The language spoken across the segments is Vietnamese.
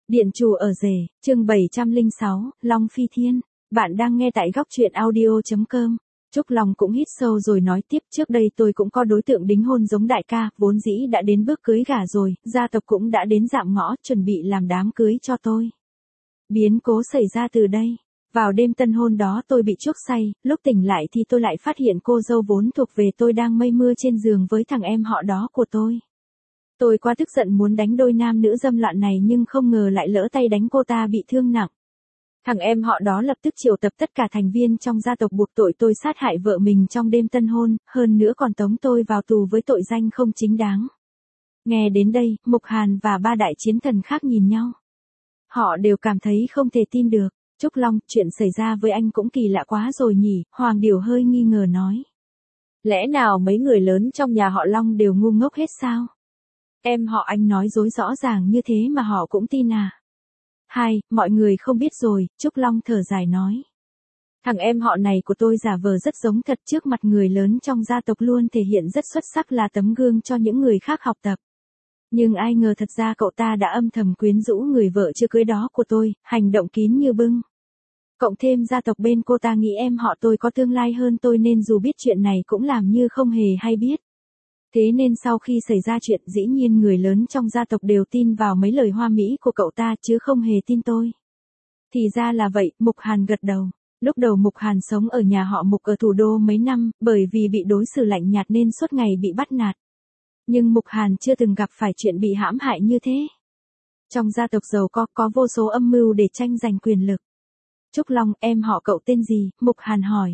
Điện chủ ở rể, chương 706, Long Phi Thiên. Bạn đang nghe tại góc truyện audio.com. Trúc Long cũng hít sâu rồi nói tiếp, trước đây tôi cũng có đối tượng đính hôn giống đại ca, vốn dĩ đã đến bước cưới gả rồi, gia tộc cũng đã đến dạm ngõ, chuẩn bị làm đám cưới cho tôi. Biến cố xảy ra từ đây. Vào đêm tân hôn đó tôi bị chuốc say, lúc tỉnh lại thì tôi lại phát hiện cô dâu vốn thuộc về tôi đang mây mưa trên giường với thằng em họ đó của tôi. Tôi quá tức giận muốn đánh đôi nam nữ dâm loạn này nhưng không ngờ lại lỡ tay đánh cô ta bị thương nặng. Thằng em họ đó lập tức triệu tập tất cả thành viên trong gia tộc buộc tội tôi sát hại vợ mình trong đêm tân hôn, hơn nữa còn tống tôi vào tù với tội danh không chính đáng. Nghe đến đây, Mục Hàn và ba đại chiến thần khác nhìn nhau. Họ đều cảm thấy không thể tin được. Trúc Long, chuyện xảy ra với anh cũng kỳ lạ quá rồi nhỉ, Hoàng Điểu hơi nghi ngờ nói. Lẽ nào mấy người lớn trong nhà họ Long đều ngu ngốc hết sao? Em họ anh nói dối rõ ràng như thế mà họ cũng tin à? Hai, mọi người không biết rồi, Trúc Long thở dài nói. Thằng em họ này của tôi giả vờ rất giống thật, trước mặt người lớn trong gia tộc luôn thể hiện rất xuất sắc, là tấm gương cho những người khác học tập. Nhưng ai ngờ thật ra cậu ta đã âm thầm quyến rũ người vợ chưa cưới đó của tôi, hành động kín như bưng. Cộng thêm gia tộc bên cô ta nghĩ em họ tôi có tương lai hơn tôi nên dù biết chuyện này cũng làm như không hề hay biết. Thế nên sau khi xảy ra chuyện dĩ nhiên người lớn trong gia tộc đều tin vào mấy lời hoa mỹ của cậu ta chứ không hề tin tôi. Thì ra là vậy, Mục Hàn gật đầu. Lúc đầu Mục Hàn sống ở nhà họ Mục ở thủ đô mấy năm, bởi vì bị đối xử lạnh nhạt nên suốt ngày bị bắt nạt. Nhưng Mục Hàn chưa từng gặp phải chuyện bị hãm hại như thế. Trong gia tộc giàu có vô số âm mưu để tranh giành quyền lực. Trúc Long, em họ cậu tên gì? Mục Hàn hỏi.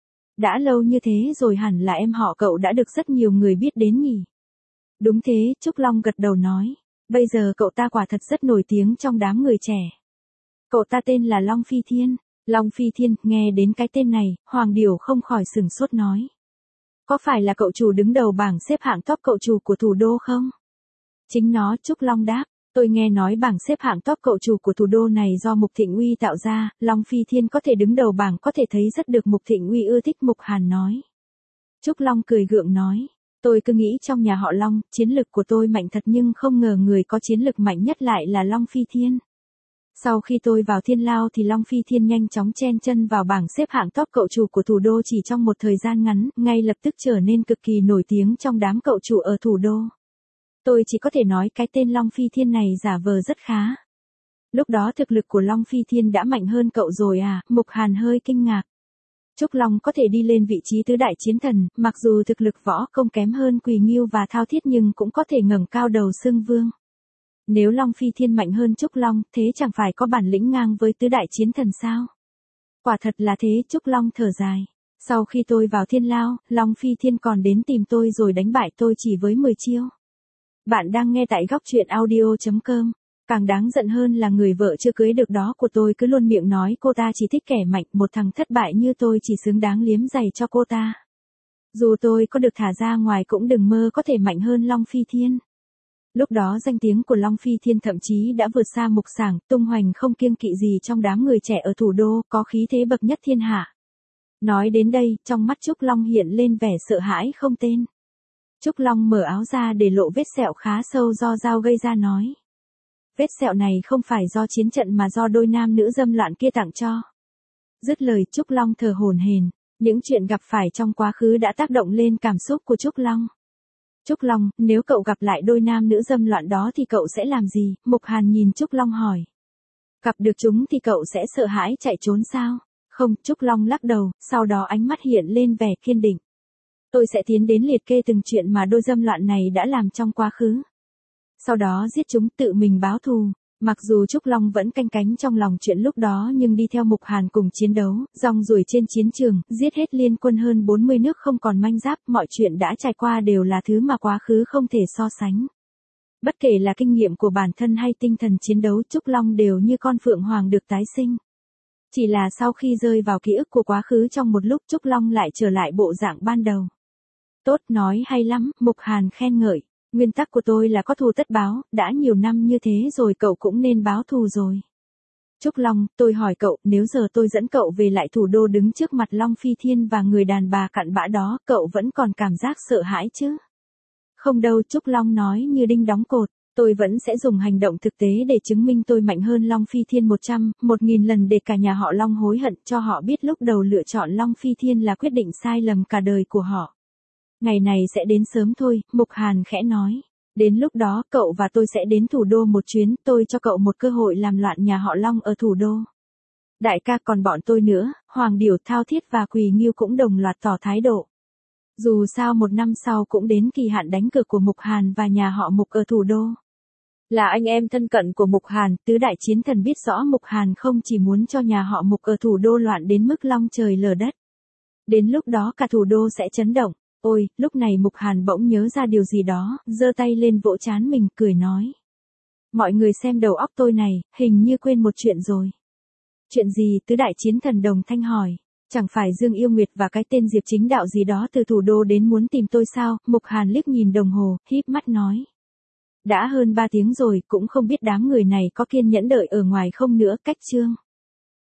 Đã lâu như thế rồi hẳn là em họ cậu đã được rất nhiều người biết đến nhỉ? Đúng thế, Trúc Long gật đầu nói. Bây giờ cậu ta quả thật rất nổi tiếng trong đám người trẻ. Cậu ta tên là Long Phi Thiên. Long Phi Thiên, nghe đến cái tên này, Hoàng Điểu không khỏi sửng sốt nói. Có phải là cậu chủ đứng đầu bảng xếp hạng top cậu chủ của thủ đô không? Chính nó, Trúc Long đáp. Tôi nghe nói bảng xếp hạng top cậu chủ của thủ đô này do Mục Thịnh Uy tạo ra, Long Phi Thiên có thể đứng đầu bảng có thể thấy rất được Mục Thịnh Uy ưa thích. Mục Hàn nói. Trúc Long cười gượng nói, tôi cứ nghĩ trong nhà họ Long, chiến lực của tôi mạnh thật nhưng không ngờ người có chiến lực mạnh nhất lại là Long Phi Thiên. Sau khi tôi vào Thiên Lao thì Long Phi Thiên nhanh chóng chen chân vào bảng xếp hạng top cậu chủ của thủ đô chỉ trong một thời gian ngắn, ngay lập tức trở nên cực kỳ nổi tiếng trong đám cậu chủ ở thủ đô. Tôi chỉ có thể nói cái tên Long Phi Thiên này giả vờ rất khá. Lúc đó thực lực của Long Phi Thiên đã mạnh hơn cậu rồi à? Mục Hàn hơi kinh ngạc. Trúc Long có thể đi lên vị trí tứ đại chiến thần, mặc dù thực lực võ không kém hơn Quỳ Ngưu và Thao Thiết nhưng cũng có thể ngẩng cao đầu xưng vương. Nếu Long Phi Thiên mạnh hơn Trúc Long, thế chẳng phải có bản lĩnh ngang với tứ đại chiến thần sao? Quả thật là thế, Trúc Long thở dài. Sau khi tôi vào Thiên Lao, Long Phi Thiên còn đến tìm tôi rồi đánh bại tôi chỉ với 10 chiêu. Bạn đang nghe tại góc truyện audio.com. Càng đáng giận hơn là người vợ chưa cưới được đó của tôi cứ luôn miệng nói cô ta chỉ thích kẻ mạnh, một thằng thất bại như tôi chỉ xứng đáng liếm giày cho cô ta. Dù tôi có được thả ra ngoài cũng đừng mơ có thể mạnh hơn Long Phi Thiên. Lúc đó danh tiếng của Long Phi Thiên thậm chí đã vượt xa Mục Sảng, tung hoành không kiêng kỵ gì trong đám người trẻ ở thủ đô, có khí thế bậc nhất thiên hạ. Nói đến đây, trong mắt Trúc Long hiện lên vẻ sợ hãi không tên. Trúc Long mở áo ra để lộ vết sẹo khá sâu do dao gây ra nói. Vết sẹo này không phải do chiến trận mà do đôi nam nữ dâm loạn kia tặng cho. Dứt lời Trúc Long thở hổn hển, những chuyện gặp phải trong quá khứ đã tác động lên cảm xúc của Trúc Long. Trúc Long, nếu cậu gặp lại đôi nam nữ dâm loạn đó thì cậu sẽ làm gì? Mục Hàn nhìn Trúc Long hỏi. Gặp được chúng thì cậu sẽ sợ hãi chạy trốn sao? Không, Trúc Long lắc đầu, sau đó ánh mắt hiện lên vẻ kiên định. Tôi sẽ tiến đến liệt kê từng chuyện mà đôi dâm loạn này đã làm trong quá khứ. Sau đó giết chúng, tự mình báo thù. Mặc dù Trúc Long vẫn canh cánh trong lòng chuyện lúc đó nhưng đi theo Mục Hàn cùng chiến đấu, rong ruổi trên chiến trường, giết hết liên quân hơn 40 nước không còn manh giáp, mọi chuyện đã trải qua đều là thứ mà quá khứ không thể so sánh. Bất kể là kinh nghiệm của bản thân hay tinh thần chiến đấu, Trúc Long đều như con phượng hoàng được tái sinh. Chỉ là sau khi rơi vào ký ức của quá khứ trong một lúc Trúc Long lại trở lại bộ dạng ban đầu. Tốt, nói hay lắm, Mục Hàn khen ngợi. Nguyên tắc của tôi là có thù tất báo, đã nhiều năm như thế rồi cậu cũng nên báo thù rồi. Trúc Long, tôi hỏi cậu, nếu giờ tôi dẫn cậu về lại thủ đô đứng trước mặt Long Phi Thiên và người đàn bà cặn bã đó, cậu vẫn còn cảm giác sợ hãi chứ? Không đâu, Trúc Long nói như đinh đóng cột. Tôi vẫn sẽ dùng hành động thực tế để chứng minh tôi mạnh hơn Long Phi Thiên 100, 1000 lần để cả nhà họ Long hối hận, cho họ biết lúc đầu lựa chọn Long Phi Thiên là quyết định sai lầm cả đời của họ. Ngày này sẽ đến sớm thôi, Mục Hàn khẽ nói. Đến lúc đó cậu và tôi sẽ đến thủ đô một chuyến, tôi cho cậu một cơ hội làm loạn nhà họ Long ở thủ đô. Đại ca, còn bọn tôi nữa, Hoàng Điểu, Thao Thiết và Quỳ Ngưu cũng đồng loạt tỏ thái độ. Dù sao một năm sau cũng đến kỳ hạn đánh cược của Mục Hàn và nhà họ Mục ở thủ đô. Là anh em thân cận của Mục Hàn, tứ đại chiến thần biết rõ Mục Hàn không chỉ muốn cho nhà họ Mục ở thủ đô loạn đến mức long trời lở đất. Đến lúc đó cả thủ đô sẽ chấn động. Ôi, lúc này Mục Hàn bỗng nhớ ra điều gì đó, giơ tay lên vỗ trán mình, cười nói. Mọi người xem đầu óc tôi này, hình như quên một chuyện rồi. Chuyện gì? Tứ đại chiến thần đồng thanh hỏi. Chẳng phải Dương Yêu Nguyệt và cái tên Diệp Chính Đạo gì đó từ thủ đô đến muốn tìm tôi sao? Mục Hàn liếc nhìn đồng hồ, híp mắt nói. Đã hơn 3 tiếng rồi, cũng không biết đám người này có kiên nhẫn đợi ở ngoài không nữa. Cách chương